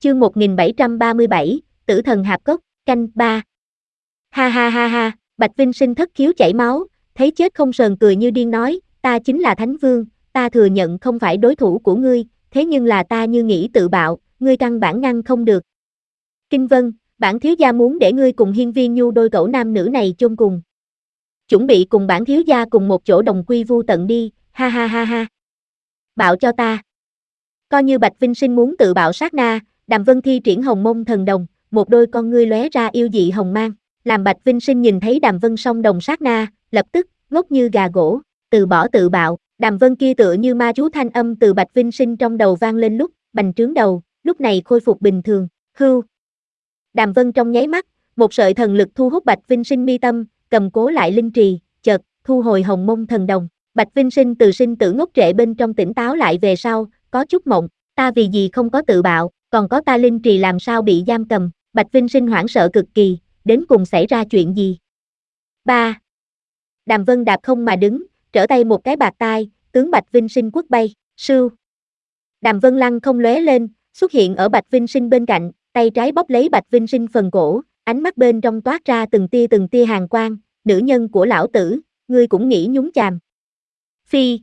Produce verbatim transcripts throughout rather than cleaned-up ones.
chương một nghìn bảy trăm ba mươi bảy, Tử thần hạp cốc, canh ba. Ha ha ha ha, Bạch Vinh Sinh thất khiếu chảy máu, thấy chết không sờn cười như điên nói, ta chính là Thánh Vương, ta thừa nhận không phải đối thủ của ngươi, thế nhưng là ta như nghĩ tự bạo, ngươi căn bản ngăn không được. Kinh Vân, bản thiếu gia muốn để ngươi cùng Hiên Viên Nhu đôi cẩu nam nữ này chôn cùng. Chuẩn bị cùng bản thiếu gia cùng một chỗ đồng quy vu tận đi, ha ha ha ha. Bạo cho ta. Coi như Bạch Vinh Sinh muốn tự bạo sát na, Đàm Vân thi triển Hồng Mông Thần Đồng, một đôi con ngươi lóe ra yêu dị hồng mang, làm Bạch Vinh Sinh nhìn thấy Đàm Vân song đồng sát na, lập tức ngốc như gà gỗ, từ bỏ tự bạo. Đàm Vân kia tựa như ma chú thanh âm từ Bạch Vinh Sinh trong đầu vang lên lúc bành trướng đầu, lúc này khôi phục bình thường. Hưu. Đàm Vân trong nháy mắt, một sợi thần lực thu hút Bạch Vinh Sinh mi tâm, cầm cố lại linh trì, chợt thu hồi Hồng Mông Thần Đồng. Bạch Vinh Sinh từ sinh tử ngốc trệ bên trong tỉnh táo lại về sau, có chút mộng, ta vì gì không có tự bạo, còn có ta linh trì làm sao bị giam cầm. Bạch Vinh Sinh hoảng sợ cực kỳ, đến cùng xảy ra chuyện gì? ba. Đàm Vân đạp không mà đứng, trở tay một cái bạt tai, tướng Bạch Vinh Sinh quất bay, sưu. Đàm Vân lăng không lóe lên, xuất hiện ở Bạch Vinh Sinh bên cạnh, tay trái bóp lấy Bạch Vinh Sinh phần cổ, ánh mắt bên trong toát ra từng tia từng tia hàn quang, nữ nhân của lão tử, ngươi cũng nghĩ nhúng chàm. Phi.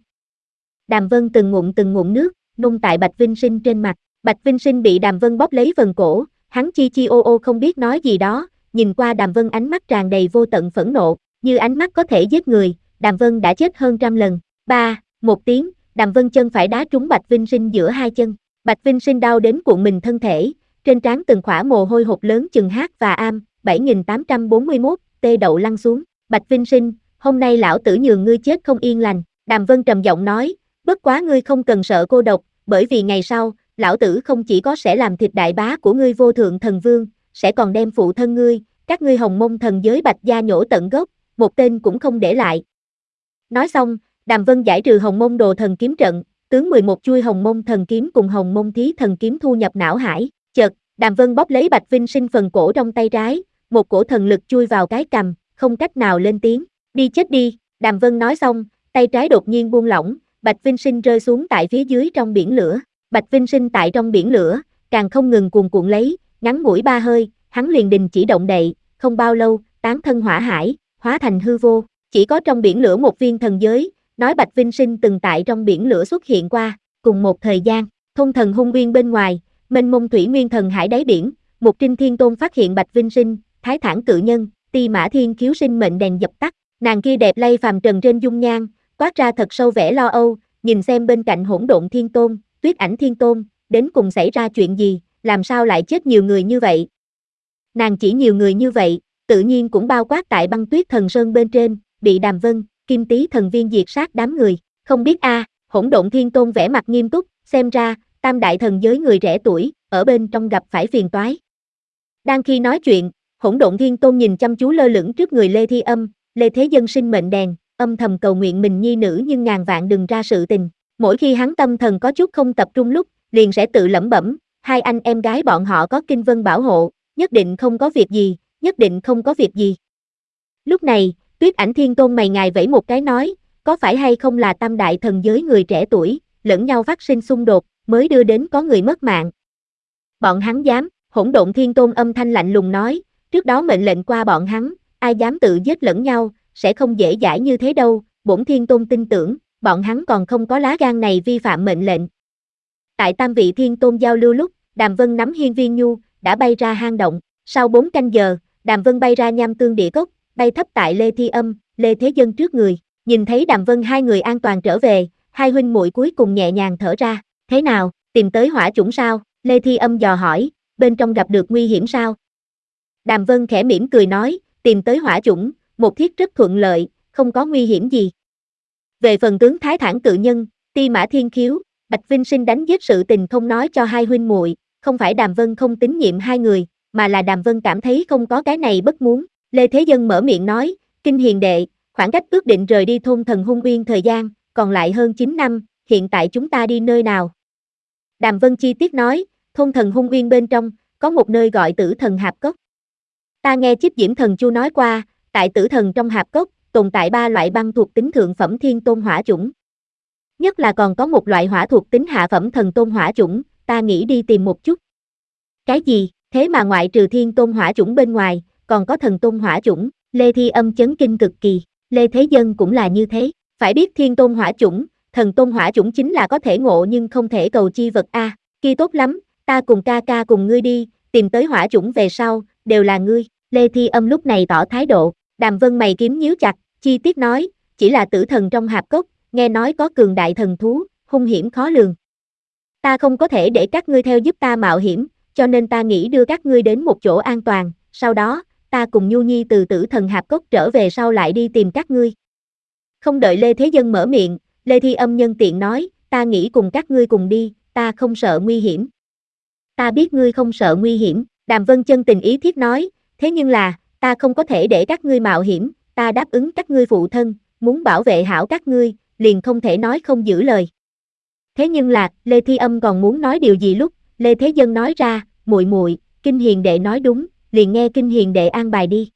Đàm Vân từng ngụm từng ngụm nước, nung tại Bạch Vinh Sinh trên mặt, Bạch Vinh Sinh bị Đàm Vân bóp lấy phần cổ, hắn chi chi ô ô không biết nói gì đó, nhìn qua Đàm Vân ánh mắt tràn đầy vô tận phẫn nộ, như ánh mắt có thể giết người, Đàm Vân đã chết hơn trăm lần. Ba, một tiếng, Đàm Vân chân phải đá trúng Bạch Vinh Sinh giữa hai chân, Bạch Vinh Sinh đau đến cuộn mình thân thể, trên trán từng khỏa mồ hôi hột lớn chừng H và am, bảy nghìn tám trăm bốn mươi mốt, tê đậu lăn xuống, Bạch Vinh Sinh, hôm nay lão tử nhường ngươi chết không yên lành, Đàm Vân trầm giọng nói, bất quá ngươi không cần sợ cô độc, bởi vì ngày sau, lão tử không chỉ có sẽ làm thịt đại bá của ngươi Vô Thượng Thần Vương, sẽ còn đem phụ thân ngươi, các ngươi Hồng Mông Thần giới Bạch gia nhổ tận gốc, một tên cũng không để lại. Nói xong, Đàm Vân giải trừ Hồng Mông Đồ Thần Kiếm Trận, tướng mười một chuôi Hồng Mông Thần Kiếm cùng Hồng Mông Thí Thần Kiếm thu nhập não hải, chợt, Đàm Vân bóp lấy Bạch Vinh Sinh phần cổ trong tay trái, một cổ thần lực chui vào cái cằm, không cách nào lên tiếng, đi chết đi, Đàm Vân nói xong, tay trái đột nhiên buông lỏng, Bạch Vinh Sinh rơi xuống tại phía dưới trong biển lửa, Bạch Vinh Sinh tại trong biển lửa, càng không ngừng cuồn cuộn lấy, ngắn ngủi ba hơi, hắn liền đình chỉ động đậy, không bao lâu, tán thân hỏa hải, hóa thành hư vô, chỉ có trong biển lửa một viên thần giới, nói Bạch Vinh Sinh từng tại trong biển lửa xuất hiện qua, cùng một thời gian, Thôn Thần Hung Nguyên bên ngoài, mênh mông thủy nguyên thần hải đáy biển, một Trinh Thiên Tôn phát hiện Bạch Vinh Sinh, Thái Thản Cự Nhân, Ti Mã Thiên Khiếu sinh mệnh đèn dập tắt, nàng kia đẹp lay phàm trần trên dung nhan, toát ra thật sâu vẻ lo âu, nhìn xem bên cạnh Hỗn Độn Thiên Tôn, Tuyết Ảnh Thiên Tôn, đến cùng xảy ra chuyện gì, làm sao lại chết nhiều người như vậy? Nàng chỉ nhiều người như vậy, tự nhiên cũng bao quát tại Băng Tuyết Thần Sơn bên trên, bị Đàm Vân, Kim Tý Thần Viên diệt sát đám người, không biết a, à, Hỗn Độn Thiên Tôn vẻ mặt nghiêm túc, xem ra, tam đại thần giới người trẻ tuổi, ở bên trong gặp phải phiền toái. Đang khi nói chuyện, Hỗn Độn Thiên Tôn nhìn chăm chú lơ lửng trước người Lê Thi Âm, Lê Thế Dân sinh mệnh đèn, âm thầm cầu nguyện mình nhi nữ nhưng ngàn vạn đừng ra sự tình. Mỗi khi hắn tâm thần có chút không tập trung lúc, liền sẽ tự lẩm bẩm, hai anh em gái bọn họ có Kinh Vân bảo hộ, nhất định không có việc gì, nhất định không có việc gì. Lúc này, Tuyết Ảnh Thiên Tôn mày ngài vẫy một cái nói, có phải hay không là tam đại thần giới người trẻ tuổi, lẫn nhau phát sinh xung đột, mới đưa đến có người mất mạng. Bọn hắn dám, Hỗn Độn Thiên Tôn âm thanh lạnh lùng nói, trước đó mệnh lệnh qua bọn hắn, ai dám tự giết lẫn nhau, sẽ không dễ dãi như thế đâu, bổn Thiên Tôn tin tưởng, bọn hắn còn không có lá gan này vi phạm mệnh lệnh. Tại tam vị Thiên Tôn giao lưu lúc, Đàm Vân nắm Hiên Viên Nhu, đã bay ra hang động, sau bốn canh giờ, Đàm Vân bay ra Nham Tương Địa Cốc, bay thấp tại Lê Thi Âm, Lê Thế Dân trước người, nhìn thấy Đàm Vân hai người an toàn trở về, hai huynh muội cuối cùng nhẹ nhàng thở ra, thế nào, tìm tới hỏa chủng sao, Lê Thi Âm dò hỏi, bên trong gặp được nguy hiểm sao? Đàm Vân khẽ mỉm cười nói, tìm tới hỏa chủng, một thiết rất thuận lợi, không có nguy hiểm gì. Về phần tướng Thái Thản Cự Nhân, Ti Mã Thiên Khiếu, Bạch Vinh Sinh đánh giết sự tình không nói cho hai huynh muội, không phải Đàm Vân không tín nhiệm hai người, mà là Đàm Vân cảm thấy không có cái này bất muốn. Lê Thế Dân mở miệng nói, Kinh Hiền đệ, khoảng cách ước định rời đi Thôn Thần Hung Nguyên thời gian, còn lại hơn chín năm, hiện tại chúng ta đi nơi nào? Đàm Vân chi tiết nói, Thôn Thần Hung Nguyên bên trong, có một nơi gọi Tử Thần Hạp Cốc. Ta nghe Chiếc Diễm Thần Chu nói qua, tại Tử Thần trong hạp cốc, tồn tại ba loại băng thuộc tính thượng phẩm thiên tôn hỏa chủng. Nhất là còn có một loại hỏa thuộc tính hạ phẩm thần tôn hỏa chủng, ta nghĩ đi tìm một chút. Cái gì, thế mà ngoại trừ thiên tôn hỏa chủng bên ngoài, còn có thần tôn hỏa chủng, Lê Thi Âm chấn kinh cực kỳ, Lê Thế Dân cũng là như thế, phải biết thiên tôn hỏa chủng, thần tôn hỏa chủng chính là có thể ngộ nhưng không thể cầu chi vật a. À, kia tốt lắm, ta cùng ca ca cùng ngươi đi, tìm tới hỏa chủng về sau, đều là ngươi, Lê Thi Âm lúc này tỏ thái độ, Đàm Vân mày kiếm nhíu chặt, chi tiết nói, chỉ là tử thần trong hạp cốc, nghe nói có cường đại thần thú, hung hiểm khó lường. Ta không có thể để các ngươi theo giúp ta mạo hiểm, cho nên ta nghĩ đưa các ngươi đến một chỗ an toàn, sau đó, ta cùng Nhu Nhi từ tử thần hạp cốc trở về sau lại đi tìm các ngươi. Không đợi Lê Thế Dân mở miệng, Lê Thi Âm nhân tiện nói, ta nghĩ cùng các ngươi cùng đi, ta không sợ nguy hiểm. Ta biết ngươi không sợ nguy hiểm, Đàm Vân chân tình ý thiết nói, thế nhưng là, ta không có thể để các ngươi mạo hiểm, ta đáp ứng các ngươi phụ thân, muốn bảo vệ hảo các ngươi, liền không thể nói không giữ lời. Thế nhưng là, Lê Thi Âm còn muốn nói điều gì lúc, Lê Thế Dân nói ra, muội muội, Kinh Hiền đệ nói đúng, liền nghe Kinh Hiền đệ an bài đi.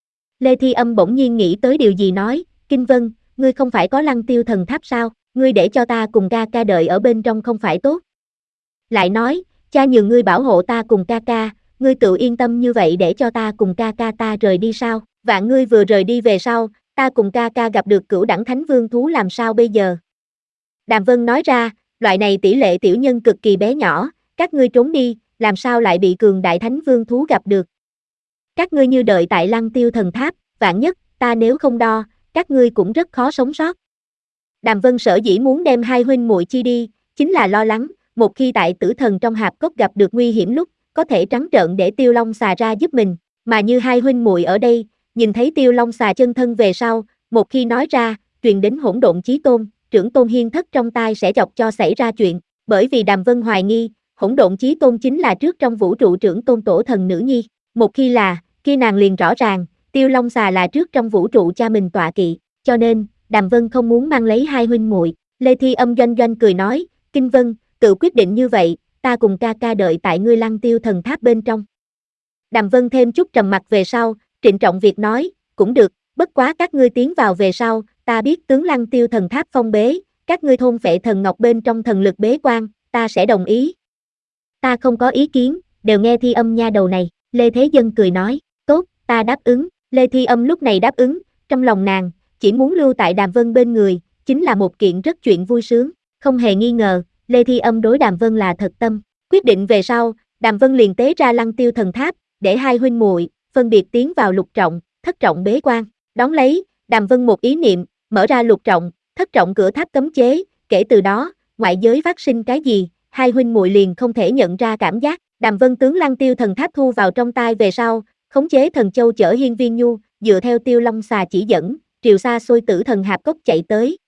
Lê Thi Âm bỗng nhiên nghĩ tới điều gì nói, Kinh Vân, ngươi không phải có Lăng Tiêu thần tháp sao, ngươi để cho ta cùng ca ca đợi ở bên trong không phải tốt. Lại nói, cha nhường ngươi bảo hộ ta cùng ca ca, ngươi tự yên tâm như vậy để cho ta cùng ca ca ta rời đi sao, vạn ngươi vừa rời đi về sau, ta cùng ca ca gặp được cửu đẳng thánh vương thú làm sao bây giờ. Đàm Vân nói ra, loại này tỷ lệ tiểu nhân cực kỳ bé nhỏ, các ngươi trốn đi, làm sao lại bị cường đại thánh vương thú gặp được. Các ngươi như đợi tại Lăng Tiêu thần tháp, vạn nhất, ta nếu không đo, các ngươi cũng rất khó sống sót. Đàm Vân sở dĩ muốn đem hai huynh muội chi đi, chính là lo lắng, một khi tại tử thần trong hạp cốc gặp được nguy hiểm lúc, có thể trắng trợn để Tiêu Long xà ra giúp mình, mà như hai huynh muội ở đây, nhìn thấy Tiêu Long xà chân thân về sau, một khi nói ra, truyền đến hỗn độn chí tôn, trưởng tôn hiên thất trong tai sẽ chọc cho xảy ra chuyện, bởi vì Đàm Vân hoài nghi, hỗn độn chí tôn chính là trước trong vũ trụ trưởng tôn tổ thần nữ nhi, một khi là, khi nàng liền rõ ràng, Tiêu Long xà là trước trong vũ trụ cha mình tọa kỵ, cho nên, Đàm Vân không muốn mang lấy hai huynh muội. Lê Thi Âm doanh doanh cười nói, Kinh Vân, tự quyết định như vậy, ta cùng ca ca đợi tại ngươi Lăng Tiêu thần tháp bên trong. Đàm Vân thêm chút trầm mặt về sau, trịnh trọng việc nói, cũng được, bất quá các ngươi tiến vào về sau, ta biết tướng Lăng Tiêu thần tháp phong bế, các ngươi thôn phệ thần ngọc bên trong thần lực bế quan, ta sẽ đồng ý. Ta không có ý kiến, đều nghe Thi Âm nha đầu này, Lê Thế Dân cười nói, tốt, ta đáp ứng, Lê Thi Âm lúc này đáp ứng, trong lòng nàng, chỉ muốn lưu tại Đàm Vân bên người, chính là một kiện rất chuyện vui sướng, không hề nghi ngờ, Lê Thi Âm đối Đàm Vân là thật tâm, quyết định về sau, Đàm Vân liền tế ra Lăng Tiêu thần tháp, để hai huynh muội phân biệt tiến vào lục trọng, thất trọng bế quan, đón lấy, Đàm Vân một ý niệm, mở ra lục trọng, thất trọng cửa tháp cấm chế, kể từ đó, ngoại giới phát sinh cái gì, hai huynh muội liền không thể nhận ra cảm giác, Đàm Vân tướng Lăng Tiêu thần tháp thu vào trong tay về sau, khống chế thần châu chở Hiên Viên Nhu, dựa theo Tiêu Long xà chỉ dẫn, triều xa xôi tử thần hạp cốc chạy tới,